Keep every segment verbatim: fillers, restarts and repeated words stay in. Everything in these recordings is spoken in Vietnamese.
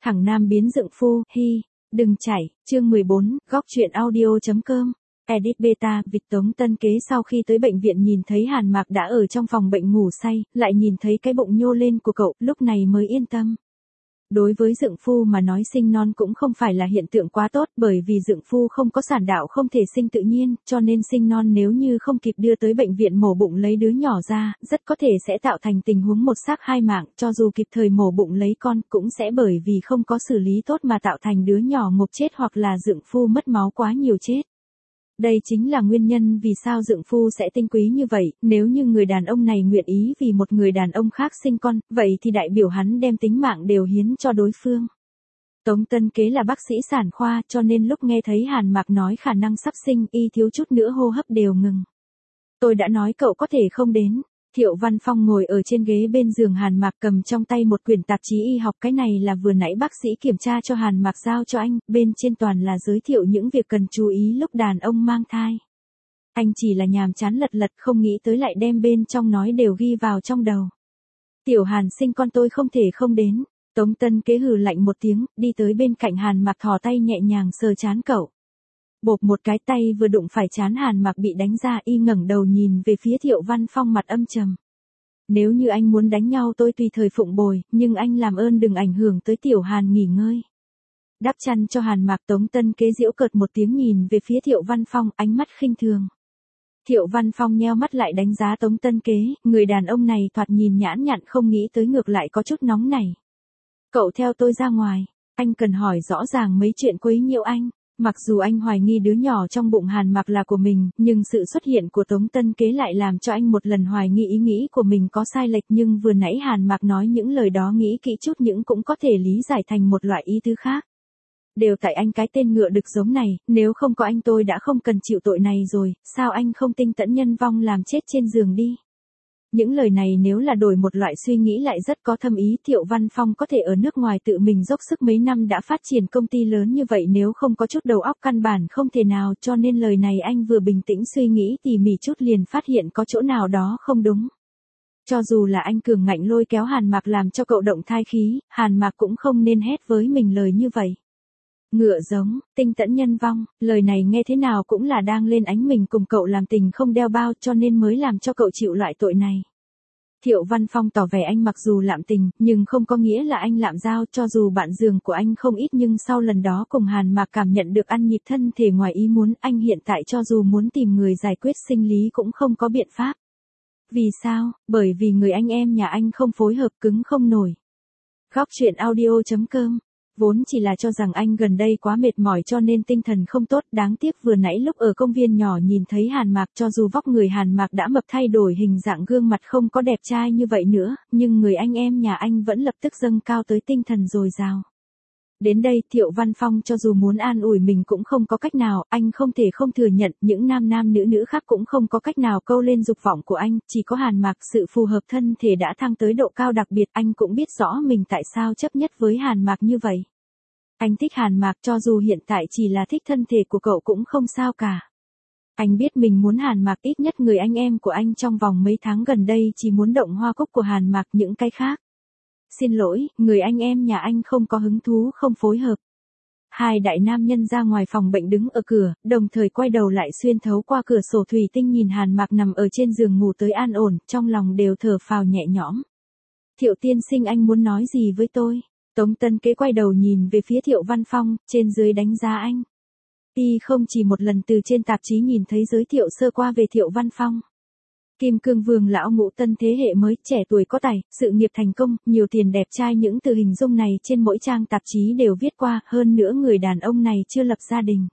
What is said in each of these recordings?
Thằng nam biến dựng phu, hi, đừng chảy, chương mười bốn, góc truyện audio.com. Edit beta, Vịt Tống Tân Kế sau khi tới bệnh viện nhìn thấy Hàn Mạc đã ở trong phòng bệnh ngủ say, lại nhìn thấy cái bụng nhô lên của cậu, lúc này mới yên tâm. Đối với dượng phu mà nói sinh non cũng không phải là hiện tượng quá tốt, bởi vì dượng phu không có sản đạo không thể sinh tự nhiên, cho nên sinh non nếu như không kịp đưa tới bệnh viện mổ bụng lấy đứa nhỏ ra, rất có thể sẽ tạo thành tình huống một xác hai mạng, cho dù kịp thời mổ bụng lấy con cũng sẽ bởi vì không có xử lý tốt mà tạo thành đứa nhỏ ngộp chết hoặc là dượng phu mất máu quá nhiều chết. Đây chính là nguyên nhân vì sao dượng phu sẽ tinh quý như vậy, nếu như người đàn ông này nguyện ý vì một người đàn ông khác sinh con, vậy thì đại biểu hắn đem tính mạng đều hiến cho đối phương. Tống Tân Kế là bác sĩ sản khoa cho nên lúc nghe thấy Hàn Mạc nói khả năng sắp sinh y thiếu chút nữa hô hấp đều ngừng. Tôi đã nói cậu có thể không đến. Thiệu Văn Phong ngồi ở trên ghế bên giường Hàn Mạc cầm trong tay một quyển tạp chí y học, cái này là vừa nãy bác sĩ kiểm tra cho Hàn Mạc giao cho anh, bên trên toàn là giới thiệu những việc cần chú ý lúc đàn ông mang thai. Anh chỉ là nhàm chán lật lật không nghĩ tới lại đem bên trong nói đều ghi vào trong đầu. Tiểu Hàn sinh con tôi không thể không đến. Tống Tân Kế hừ lạnh một tiếng, đi tới bên cạnh Hàn Mạc thò tay nhẹ nhàng sờ trán cậu. Bộp một cái tay vừa đụng phải trán Hàn Mạc bị đánh ra, y ngẩng đầu nhìn về phía Thiệu Văn Phong mặt âm trầm. Nếu như anh muốn đánh nhau tôi tùy thời phụng bồi, nhưng anh làm ơn đừng ảnh hưởng tới Tiểu Hàn nghỉ ngơi. Đắp chăn cho Hàn Mạc, Tống Tân Kế giễu cợt một tiếng nhìn về phía Thiệu Văn Phong, ánh mắt khinh thường. Thiệu Văn Phong nheo mắt lại đánh giá Tống Tân Kế, người đàn ông này thoạt nhìn nhãn nhặn không nghĩ tới ngược lại có chút nóng này. Cậu theo tôi ra ngoài, anh cần hỏi rõ ràng mấy chuyện quấy nhiễu anh. Mặc dù anh hoài nghi đứa nhỏ trong bụng Hàn Mạc là của mình, nhưng sự xuất hiện của Tống Tân Kế lại làm cho anh một lần hoài nghi ý nghĩ của mình có sai lệch, nhưng vừa nãy Hàn Mạc nói những lời đó nghĩ kỹ chút những cũng có thể lý giải thành một loại ý tứ khác. Đều tại anh cái tên ngựa đực giống này, nếu không có anh tôi đã không cần chịu tội này rồi, sao anh không tinh tẫn nhân vong làm chết trên giường đi. Những lời này nếu là đổi một loại suy nghĩ lại rất có thâm ý. Thiệu Văn Phong có thể ở nước ngoài tự mình dốc sức mấy năm đã phát triển công ty lớn như vậy, nếu không có chút đầu óc căn bản không thể nào, cho nên lời này anh vừa bình tĩnh suy nghĩ tỉ mỉ chút liền phát hiện có chỗ nào đó không đúng. Cho dù là anh cường ngạnh lôi kéo Hàn Mạc làm cho cậu động thai khí, Hàn Mạc cũng không nên hét với mình lời như vậy. Ngựa giống, tinh tẫn nhân vong, lời này nghe thế nào cũng là đang lên ánh mình cùng cậu làm tình không đeo bao, cho nên mới làm cho cậu chịu loại tội này. Thiệu Văn Phong tỏ vẻ anh mặc dù lạm tình, nhưng không có nghĩa là anh lạm giao, cho dù bạn giường của anh không ít nhưng sau lần đó cùng Hàn Mạc cảm nhận được ăn nhịp thân thể ngoài ý muốn, anh hiện tại cho dù muốn tìm người giải quyết sinh lý cũng không có biện pháp. Vì sao? Bởi vì người anh em nhà anh không phối hợp, cứng không nổi. Góc truyện audio.com. Vốn chỉ là cho rằng anh gần đây quá mệt mỏi cho nên tinh thần không tốt, đáng tiếc vừa nãy lúc ở công viên nhỏ nhìn thấy Hàn Mạc, cho dù vóc người Hàn Mạc đã mập thay đổi hình dạng gương mặt không có đẹp trai như vậy nữa, nhưng người anh em nhà anh vẫn lập tức dâng cao tới tinh thần dồi dào. Đến đây Thiệu Văn Phong cho dù muốn an ủi mình cũng không có cách nào, anh không thể không thừa nhận những nam nam nữ nữ khác cũng không có cách nào câu lên dục vọng của anh, chỉ có Hàn Mạc sự phù hợp thân thể đã thăng tới độ cao đặc biệt, anh cũng biết rõ mình tại sao chấp nhất với Hàn Mạc như vậy. Anh thích Hàn Mạc cho dù hiện tại chỉ là thích thân thể của cậu cũng không sao cả. Anh biết mình muốn Hàn Mạc, ít nhất người anh em của anh trong vòng mấy tháng gần đây chỉ muốn động hoa cúc của Hàn Mạc, những cái khác. Xin lỗi, người anh em nhà anh không có hứng thú, không phối hợp. Hai đại nam nhân ra ngoài phòng bệnh đứng ở cửa, đồng thời quay đầu lại xuyên thấu qua cửa sổ thủy tinh nhìn Hàn Mạc nằm ở trên giường ngủ tới an ổn, trong lòng đều thở phào nhẹ nhõm. Thiệu tiên sinh, anh muốn nói gì với tôi? Tống Tân Kế quay đầu nhìn về phía Thiệu Văn Phong, trên dưới đánh giá anh. Y không chỉ một lần từ trên tạp chí nhìn thấy giới thiệu sơ qua về Thiệu Văn Phong. Kim Cương Vương lão ngũ tân thế hệ mới, trẻ tuổi có tài, sự nghiệp thành công, nhiều tiền, đẹp trai, những từ hình dung này trên mỗi trang tạp chí đều viết qua, hơn nữa người đàn ông này chưa lập gia đình.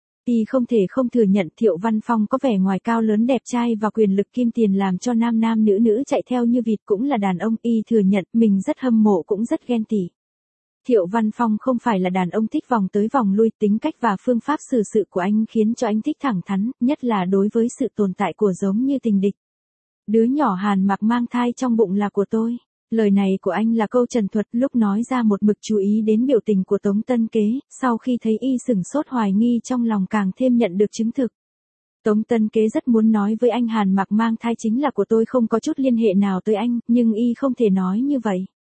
Y không thể không thừa nhận Thiệu Văn Phong có vẻ ngoài cao lớn đẹp trai và quyền lực kim tiền làm cho nam nam nữ nữ chạy theo như vịt, cũng là đàn ông, Y thừa nhận mình rất hâm mộ cũng rất ghen tị. Thiệu Văn Phong không phải là đàn ông thích vòng tới vòng lui, tính cách và phương pháp xử sự của anh khiến cho anh thích thẳng thắn, nhất là đối với sự tồn tại của giống như tình địch. Đứa nhỏ Hàn Mạc mang thai trong bụng là của tôi. Lời này của anh là câu trần thuật, lúc nói ra một mực chú ý đến biểu tình của Tống Tân Kế, sau khi thấy y sửng sốt hoài nghi trong lòng càng thêm nhận được chứng thực. Tống Tân Kế rất muốn nói với anh Hàn Mạc mang thai chính là của tôi, không có chút liên hệ nào tới anh, nhưng y không thể nói như vậy.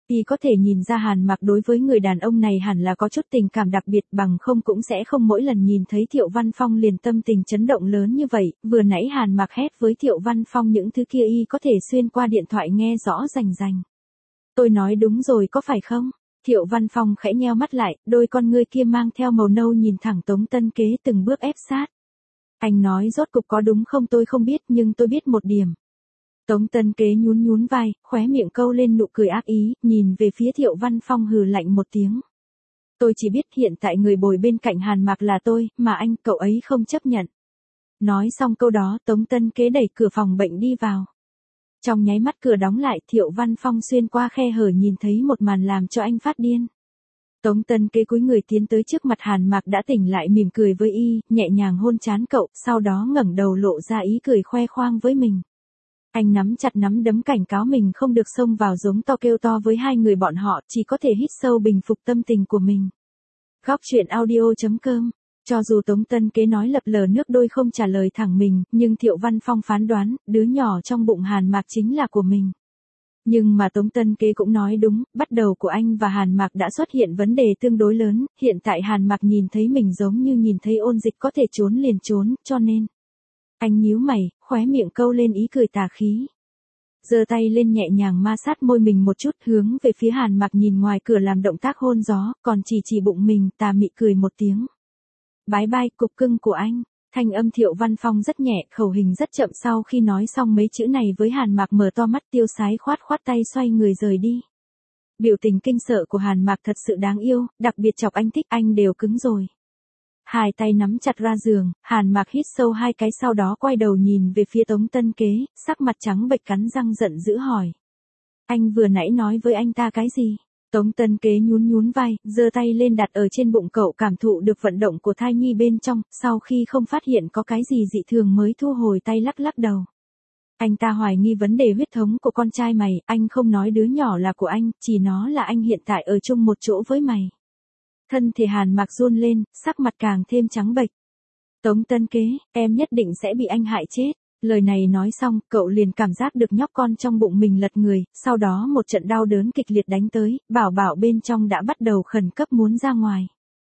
Y có thể nhìn ra Hàn Mặc đối với người đàn ông này hẳn là có chút tình cảm đặc biệt, bằng không cũng sẽ không mỗi lần nhìn thấy Thiệu Văn Phong liền tâm tình chấn động lớn như vậy. Vừa nãy Hàn Mặc hét với Thiệu Văn Phong những thứ kia y có thể xuyên qua điện thoại nghe rõ rành rành. Tôi nói đúng rồi có phải không? Thiệu Văn Phong khẽ nheo mắt lại, đôi con ngươi kia mang theo màu nâu nhìn thẳng Tống Tân Kế từng bước ép sát. Anh nói rốt cục có đúng không tôi không biết nhưng tôi biết một điểm. Tống Tân Kế nhún nhún vai, khóe miệng câu lên nụ cười ác ý, nhìn về phía Thiệu Văn Phong hừ lạnh một tiếng. Tôi chỉ biết hiện tại người bồi bên cạnh Hàn Mặc là tôi, mà anh, cậu ấy không chấp nhận. Nói xong câu đó, Tống Tân Kế đẩy cửa phòng bệnh đi vào. Trong nháy mắt cửa đóng lại, Thiệu Văn Phong xuyên qua khe hở nhìn thấy một màn làm cho anh phát điên. Tống Tân Kế cúi người tiến tới trước mặt Hàn Mặc đã tỉnh lại mỉm cười với y, nhẹ nhàng hôn trán cậu, sau đó ngẩng đầu lộ ra ý cười khoe khoang với mình. Anh nắm chặt nắm đấm cảnh cáo mình không được xông vào giống to kêu to với hai người bọn họ, chỉ có thể hít sâu bình phục tâm tình của mình. Góc truyện audio chấm com. Cho dù Tống Tân Kế nói lập lờ nước đôi không trả lời thẳng mình, nhưng Thiệu Văn Phong phán đoán, đứa nhỏ trong bụng Hàn Mặc chính là của mình. Nhưng mà Tống Tân Kế cũng nói đúng, bắt đầu của anh và Hàn Mặc đã xuất hiện vấn đề tương đối lớn, hiện tại Hàn Mặc nhìn thấy mình giống như nhìn thấy ôn dịch có thể trốn liền trốn, cho nên. Anh nhíu mày, khóe miệng câu lên ý cười tà khí. Giơ tay lên nhẹ nhàng ma sát môi mình một chút hướng về phía Hàn Mặc nhìn ngoài cửa làm động tác hôn gió, còn chỉ chỉ bụng mình tà mị cười một tiếng. Bái bai cục cưng của anh, thanh âm Thiệu Văn Phong rất nhẹ, khẩu hình rất chậm sau khi nói xong mấy chữ này với Hàn Mặc mở to mắt tiêu sái khoát khoát tay xoay người rời đi. Biểu tình kinh sợ của Hàn Mặc thật sự đáng yêu, đặc biệt chọc anh thích anh đều cứng rồi. Hai tay nắm chặt ra giường, Hàn Mặc hít sâu hai cái sau đó quay đầu nhìn về phía Tống Tân Kế, sắc mặt trắng bệch cắn răng giận dữ hỏi. Anh vừa nãy nói với anh ta cái gì? Tống Tân Kế nhún nhún vai, giơ tay lên đặt ở trên bụng cậu cảm thụ được vận động của thai nhi bên trong, sau khi không phát hiện có cái gì dị thường mới thu hồi tay lắc lắc đầu. Anh ta hoài nghi vấn đề huyết thống của con trai mày, anh không nói đứa nhỏ là của anh, chỉ nó là anh hiện tại ở chung một chỗ với mày. Thân thể Hàn Mặc run lên, sắc mặt càng thêm trắng bệch. Tống Tân Kế, em nhất định sẽ bị anh hại chết. Lời này nói xong, cậu liền cảm giác được nhóc con trong bụng mình lật người, sau đó một trận đau đớn kịch liệt đánh tới, bảo bảo bên trong đã bắt đầu khẩn cấp muốn ra ngoài.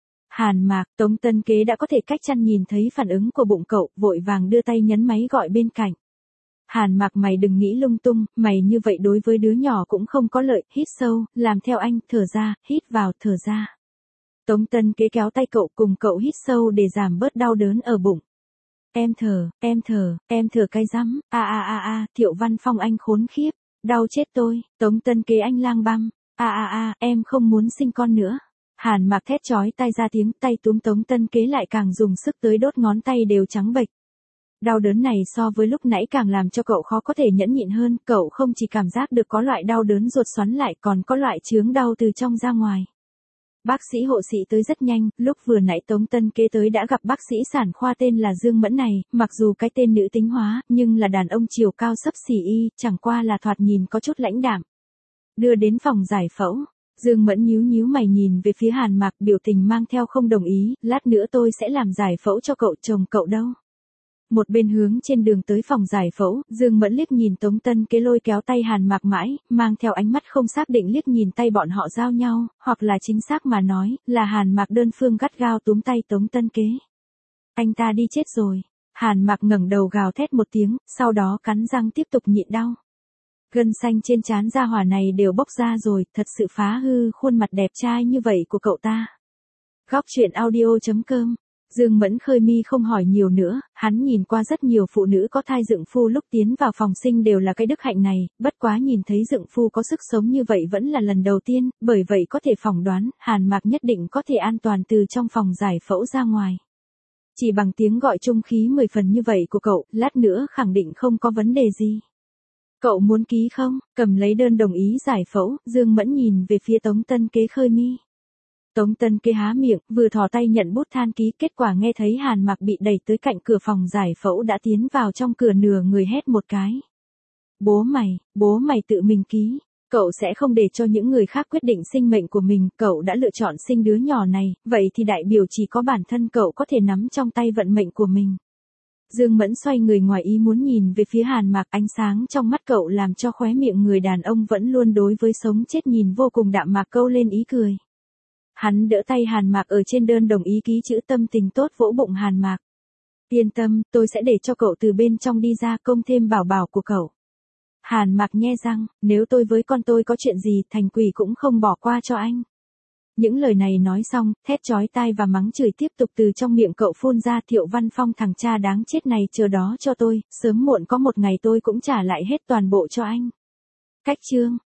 Hàn Mặc, Tống Tân Kế đã có thể cách chăn nhìn thấy phản ứng của bụng cậu, vội vàng đưa tay nhấn máy gọi bên cạnh. Hàn Mặc mày đừng nghĩ lung tung, mày như vậy đối với đứa nhỏ cũng không có lợi, hít sâu, làm theo anh, thở ra, hít vào, thở ra. Tống Tân Kế kéo tay cậu cùng cậu hít sâu để giảm bớt đau đớn ở bụng. Em thở, em thở, em thở cay rắm, a a a a, Thiệu Văn Phong anh khốn khiếp, đau chết tôi, Tống Tân Kế anh lang băm, a a a, em không muốn sinh con nữa. Hàn Mặc thét chói tai ra tiếng, tay túm Tống Tân Kế lại càng dùng sức tới đốt ngón tay đều trắng bệch. Đau đớn này so với lúc nãy càng làm cho cậu khó có thể nhẫn nhịn hơn, cậu không chỉ cảm giác được có loại đau đớn ruột xoắn lại còn có loại chướng đau từ trong ra ngoài. Bác sĩ hộ sĩ tới rất nhanh, lúc vừa nãy Tống Tân Kế tới đã gặp bác sĩ sản khoa tên là Dương Mẫn này, mặc dù cái tên nữ tính hóa, nhưng là đàn ông chiều cao xấp xỉ y, chẳng qua là thoạt nhìn có chút lãnh đạm. Đưa đến phòng giải phẫu, Dương Mẫn nhíu nhíu mày nhìn về phía Hàn Mặc, biểu tình mang theo không đồng ý, lát nữa tôi sẽ làm giải phẫu cho cậu, chồng cậu đâu. Một bên hướng trên đường tới phòng giải phẫu, Dương Mẫn liếc nhìn Tống Tân Kế lôi kéo tay Hàn Mặc mãi, mang theo ánh mắt không xác định liếc nhìn tay bọn họ giao nhau, hoặc là chính xác mà nói, là Hàn Mặc đơn phương gắt gao túm tay Tống Tân Kế. Anh ta đi chết rồi. Hàn Mặc ngẩng đầu gào thét một tiếng, sau đó cắn răng tiếp tục nhịn đau. Gân xanh trên trán gia hỏa này đều bốc ra rồi, thật sự phá hư khuôn mặt đẹp trai như vậy của cậu ta. Góc truyện audio chấm com. Dương Mẫn khơi mi không hỏi nhiều nữa, hắn nhìn qua rất nhiều phụ nữ có thai dựng phu lúc tiến vào phòng sinh đều là cái đức hạnh này, bất quá nhìn thấy dựng phu có sức sống như vậy vẫn là lần đầu tiên, bởi vậy có thể phỏng đoán, Hàn Mặc nhất định có thể an toàn từ trong phòng giải phẫu ra ngoài. Chỉ bằng tiếng gọi trung khí mười phần như vậy của cậu, lát nữa khẳng định không có vấn đề gì. Cậu muốn ký không? Cầm lấy đơn đồng ý giải phẫu, Dương Mẫn nhìn về phía Tống Tân Kế khơi mi. Tống Tân Kế há miệng, vừa thò tay nhận bút than ký, kết quả nghe thấy Hàn Mặc bị đẩy tới cạnh cửa phòng giải phẫu đã tiến vào trong cửa nửa người hét một cái. Bố mày, bố mày tự mình ký, cậu sẽ không để cho những người khác quyết định sinh mệnh của mình, cậu đã lựa chọn sinh đứa nhỏ này, vậy thì đại biểu chỉ có bản thân cậu có thể nắm trong tay vận mệnh của mình. Dương Mẫn xoay người ngoài ý muốn nhìn về phía Hàn Mạc, ánh sáng trong mắt cậu làm cho khóe miệng người đàn ông vẫn luôn đối với sống chết nhìn vô cùng đạm mạc câu lên ý cười. Hắn đỡ tay Hàn Mạc ở trên đơn đồng ý ký chữ tâm tình tốt vỗ bụng Hàn Mạc. Yên tâm, tôi sẽ để cho cậu từ bên trong đi ra, công thêm bảo bảo của cậu. Hàn Mạc nhe răng, nếu tôi với con tôi có chuyện gì, thành quỷ cũng không bỏ qua cho anh. Những lời này nói xong, thét chói tai và mắng chửi tiếp tục từ trong miệng cậu phun ra. Thiệu Văn Phong, thằng cha đáng chết này, chờ đó cho tôi, sớm muộn có một ngày tôi cũng trả lại hết toàn bộ cho anh. Cách chương